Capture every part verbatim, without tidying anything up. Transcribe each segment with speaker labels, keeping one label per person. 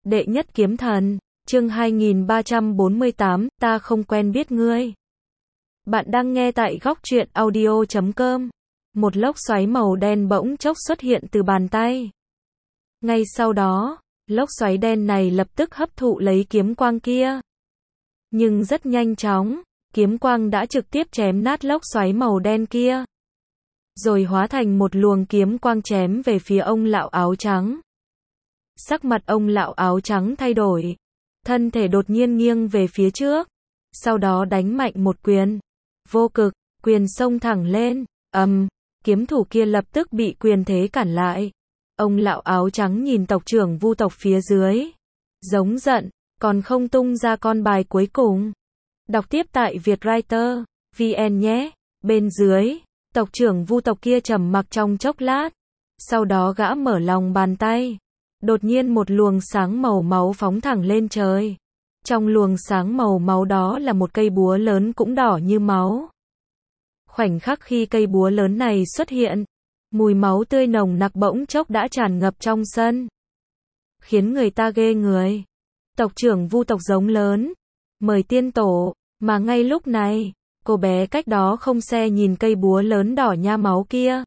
Speaker 1: Đệ nhất kiếm thần, chương hai nghìn ba trăm bốn mươi tám, ta không quen biết ngươi. Bạn đang nghe tại góc truyện audio chấm com. Một lốc xoáy màu đen bỗng chốc xuất hiện từ bàn tay. Ngay sau đó, lốc xoáy đen này lập tức hấp thụ lấy kiếm quang kia. Nhưng rất nhanh chóng, kiếm quang đã trực tiếp chém nát lốc xoáy màu đen kia. Rồi hóa thành một luồng kiếm quang chém về phía ông lão áo trắng. Sắc mặt ông lão áo trắng thay đổi. Thân thể đột nhiên nghiêng về phía trước. Sau đó đánh mạnh một quyền. Vô cực, quyền xông thẳng lên. Ầm, um, kiếm thủ kia lập tức bị quyền thế cản lại. Ông lão áo trắng nhìn tộc trưởng Vu tộc phía dưới. Giống giận, còn không tung ra con bài cuối cùng. Đọc tiếp tại Vietwriter chấm vn nhé. Bên dưới, tộc trưởng Vu tộc kia trầm mặc trong chốc lát. Sau đó gã mở lòng bàn tay. Đột nhiên một luồng sáng màu máu phóng thẳng lên trời. Trong luồng sáng màu máu đó là một cây búa lớn cũng đỏ như máu. Khoảnh khắc khi cây búa lớn này xuất hiện, mùi máu tươi nồng nặc bỗng chốc đã tràn ngập trong sân. Khiến người ta ghê người. Tộc trưởng Vu tộc giống lớn. Mời tiên tổ, mà ngay lúc này, cô bé cách đó không xe nhìn cây búa lớn đỏ nha máu kia.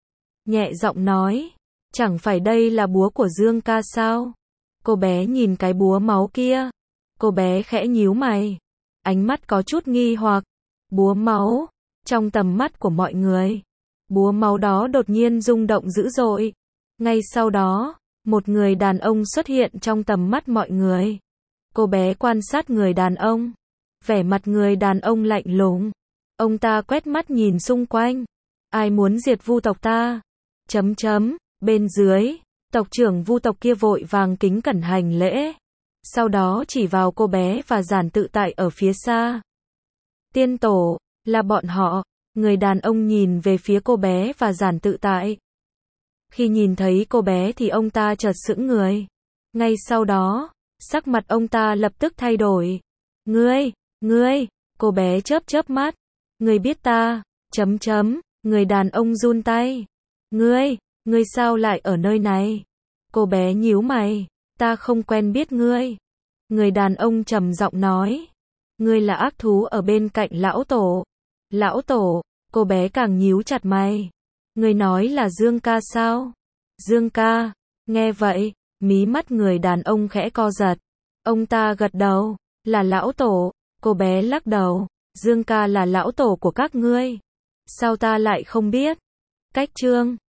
Speaker 1: Nhẹ giọng nói. Chẳng phải đây là búa của Dương ca sao? Cô bé nhìn cái búa máu kia. Cô bé khẽ nhíu mày. Ánh mắt có chút nghi hoặc. Búa máu. Trong tầm mắt của mọi người. Búa máu đó đột nhiên rung động dữ dội. Ngay sau đó, một người đàn ông xuất hiện trong tầm mắt mọi người. Cô bé quan sát người đàn ông. Vẻ mặt người đàn ông lạnh lùng. Ông ta quét mắt nhìn xung quanh. Ai muốn diệt Vu tộc ta? Chấm chấm. Bên dưới, tộc trưởng Vu tộc kia vội vàng kính cẩn hành lễ. Sau đó chỉ vào cô bé và giản tự tại ở phía xa. Tiên tổ, là bọn họ. Người đàn ông nhìn về phía cô bé và giản tự tại. Khi nhìn thấy cô bé thì ông ta chợt sững người. Ngay sau đó, sắc mặt ông ta lập tức thay đổi. Ngươi, ngươi, cô bé chớp chớp mắt. Ngươi biết ta, chấm chấm, người đàn ông run tay. Ngươi, ngươi sao lại ở nơi này? Cô bé nhíu mày, ta không quen biết ngươi. Người đàn ông trầm giọng nói. Ngươi là ác thú ở bên cạnh lão tổ. Lão tổ, cô bé càng nhíu chặt mày. Ngươi nói là Dương ca sao? Dương ca, nghe vậy, mí mắt người đàn ông khẽ co giật. Ông ta gật đầu, là lão tổ. Cô bé lắc đầu, Dương ca là lão tổ của các ngươi. Sao ta lại không biết? Cách chương